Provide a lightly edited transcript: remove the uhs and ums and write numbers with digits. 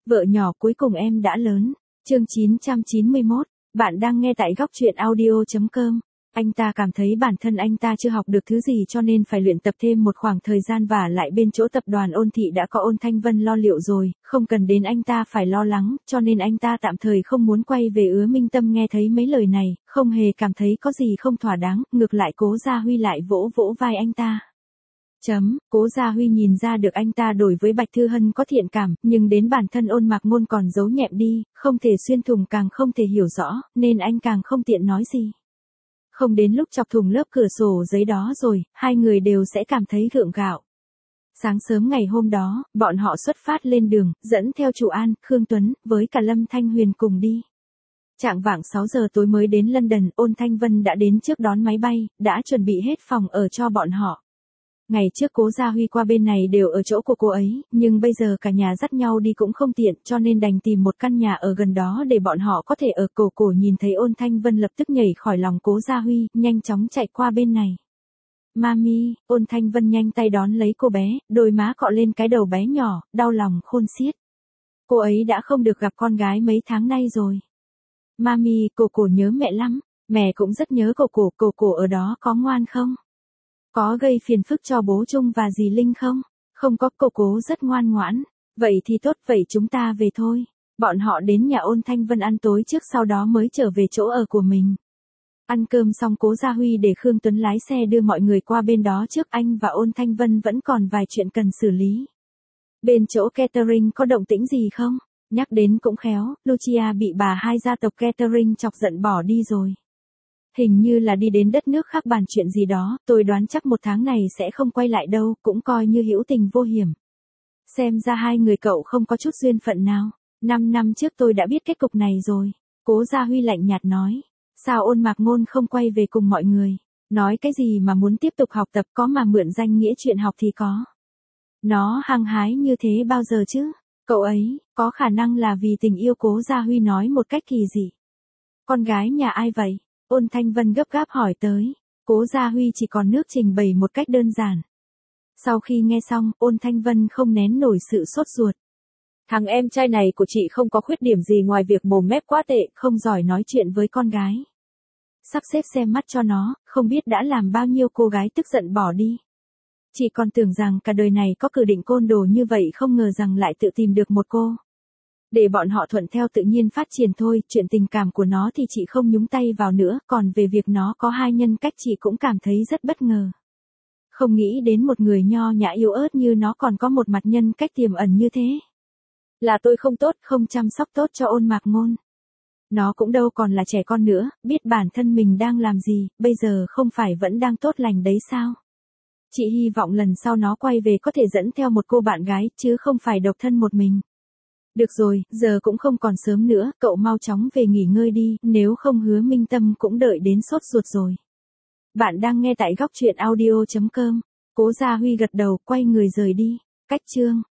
Vợ nhỏ cuối cùng em đã lớn. Chương 991, bạn đang nghe tại góc truyện audio.com. Anh ta cảm thấy bản thân anh ta chưa học được thứ gì cho nên phải luyện tập thêm một khoảng thời gian, và lại bên chỗ tập đoàn Ôn Thị đã có Ôn Thanh Vân lo liệu rồi, không cần đến anh ta phải lo lắng, cho nên anh ta tạm thời không muốn quay về Ứa Minh Tâm. Nghe thấy mấy lời này, không hề cảm thấy có gì không thỏa đáng, ngược lại Cố Gia Huy lại vỗ vỗ vai anh ta. Cố Gia Huy nhìn ra được anh ta đối với Bạch Thư Hân có thiện cảm, nhưng đến bản thân Ôn Mạc Ngôn còn giấu nhẹm đi, không thể xuyên thủng càng không thể hiểu rõ, nên anh càng không tiện nói gì. Không đến lúc chọc thủng lớp cửa sổ giấy đó rồi, hai người đều sẽ cảm thấy gượng gạo. Sáng sớm ngày hôm đó, bọn họ xuất phát lên đường, dẫn theo Chu An, Khương Tuấn, với cả Lâm Thanh Huyền cùng đi. Chạng vạng 6 giờ tối mới đến London, Ôn Thanh Vân đã đến trước đón máy bay, đã chuẩn bị hết phòng ở cho bọn họ. Ngày trước Cố Gia Huy qua bên này đều ở chỗ của cô ấy, nhưng bây giờ cả nhà dắt nhau đi cũng không tiện, cho nên đành tìm một căn nhà ở gần đó để bọn họ có thể ở. Cổ nhìn thấy Ôn Thanh Vân lập tức nhảy khỏi lòng Cố Gia Huy, nhanh chóng chạy qua bên này. Mami, Ôn Thanh Vân nhanh tay đón lấy cô bé, đôi má cọ lên cái đầu bé nhỏ, đau lòng khôn xiết. Cô ấy đã không được gặp con gái mấy tháng nay rồi. Mami, cổ nhớ mẹ lắm, mẹ cũng rất nhớ cổ ở đó có ngoan không? Có gây phiền phức cho bố Trung và dì Linh không? Không có, cô rất ngoan ngoãn. Vậy thì tốt, vậy chúng ta về thôi. Bọn họ đến nhà Ôn Thanh Vân ăn tối trước, sau đó mới trở về chỗ ở của mình. Ăn cơm xong Cố Gia Huy để Khương Tuấn lái xe đưa mọi người qua bên đó trước, anh và Ôn Thanh Vân vẫn còn vài chuyện cần xử lý. Bên chỗ catering có động tĩnh gì không? Nhắc đến cũng khéo, Lucia bị bà hai gia tộc catering chọc giận bỏ đi rồi. Hình như là đi đến đất nước khác bàn chuyện gì đó, tôi đoán chắc 1 tháng này sẽ không quay lại đâu, cũng coi như hữu tình vô hiểm. Xem ra hai người cậu không có chút duyên phận nào. 5 năm trước tôi đã biết kết cục này rồi. Cố Gia Huy lạnh nhạt nói. Sao Ôn Mạc Ngôn không quay về cùng mọi người? Nói cái gì mà muốn tiếp tục học tập, có mà mượn danh nghĩa chuyện học thì có. Nó hăng hái như thế bao giờ chứ? Cậu ấy, có khả năng là vì tình yêu. Cố Gia Huy nói một cách kỳ dị. Con gái nhà ai vậy? Ôn Thanh Vân gấp gáp hỏi tới. Cố Gia Huy chỉ còn nước trình bày một cách đơn giản. Sau khi nghe xong, Ôn Thanh Vân không nén nổi sự sốt ruột. Thằng em trai này của chị không có khuyết điểm gì ngoài việc mồm mép quá tệ, không giỏi nói chuyện với con gái. Sắp xếp xem mắt cho nó, không biết đã làm bao nhiêu cô gái tức giận bỏ đi. Chị còn tưởng rằng cả đời này có cử định côn đồ như vậy, không ngờ rằng lại tự tìm được một cô. Để bọn họ thuận theo tự nhiên phát triển thôi, chuyện tình cảm của nó thì chị không nhúng tay vào nữa, còn về việc nó có hai nhân cách chị cũng cảm thấy rất bất ngờ. Không nghĩ đến một người nho nhã yếu ớt như nó còn có một mặt nhân cách tiềm ẩn như thế. Là tôi không tốt, không chăm sóc tốt cho Ôn Mạc Ngôn. Nó cũng đâu còn là trẻ con nữa, biết bản thân mình đang làm gì, bây giờ không phải vẫn đang tốt lành đấy sao? Chị hy vọng lần sau nó quay về có thể dẫn theo một cô bạn gái, chứ không phải độc thân một mình. Được rồi, giờ cũng không còn sớm nữa, cậu mau chóng về nghỉ ngơi đi, nếu không Hứa Minh Tâm cũng đợi đến sốt ruột rồi. Bạn đang nghe tại góc truyện audio.com. Cố Gia Huy gật đầu, quay người rời đi. Cách chương